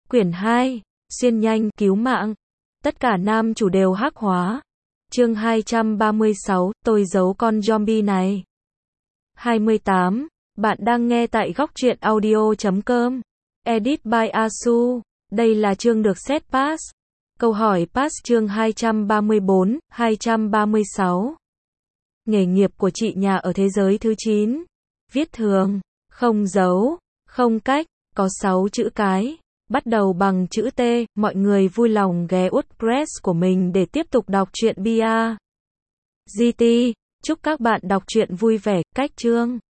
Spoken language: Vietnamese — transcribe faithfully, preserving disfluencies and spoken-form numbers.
Quyển hai, xuyên nhanh, cứu mạng. Tất cả nam chủ đều hắc hóa. Chương hai trăm ba mươi sáu, tôi giấu con zombie này. hai mươi tám. Bạn đang nghe tại góc truyện audio chấm com. Edit by Asu. Đây là chương được set pass. Câu hỏi pass chương hai trăm ba mươi bốn, hai trăm ba mươi sáu. Nghề nghiệp của chị nhà ở thế giới thứ chín. Viết thường, không dấu, không cách, có sáu chữ cái. Bắt đầu bằng chữ T, mọi người vui lòng ghé WordPress của mình để tiếp tục đọc truyện bê a giê tê. Chúc các bạn đọc truyện vui vẻ, cách chương.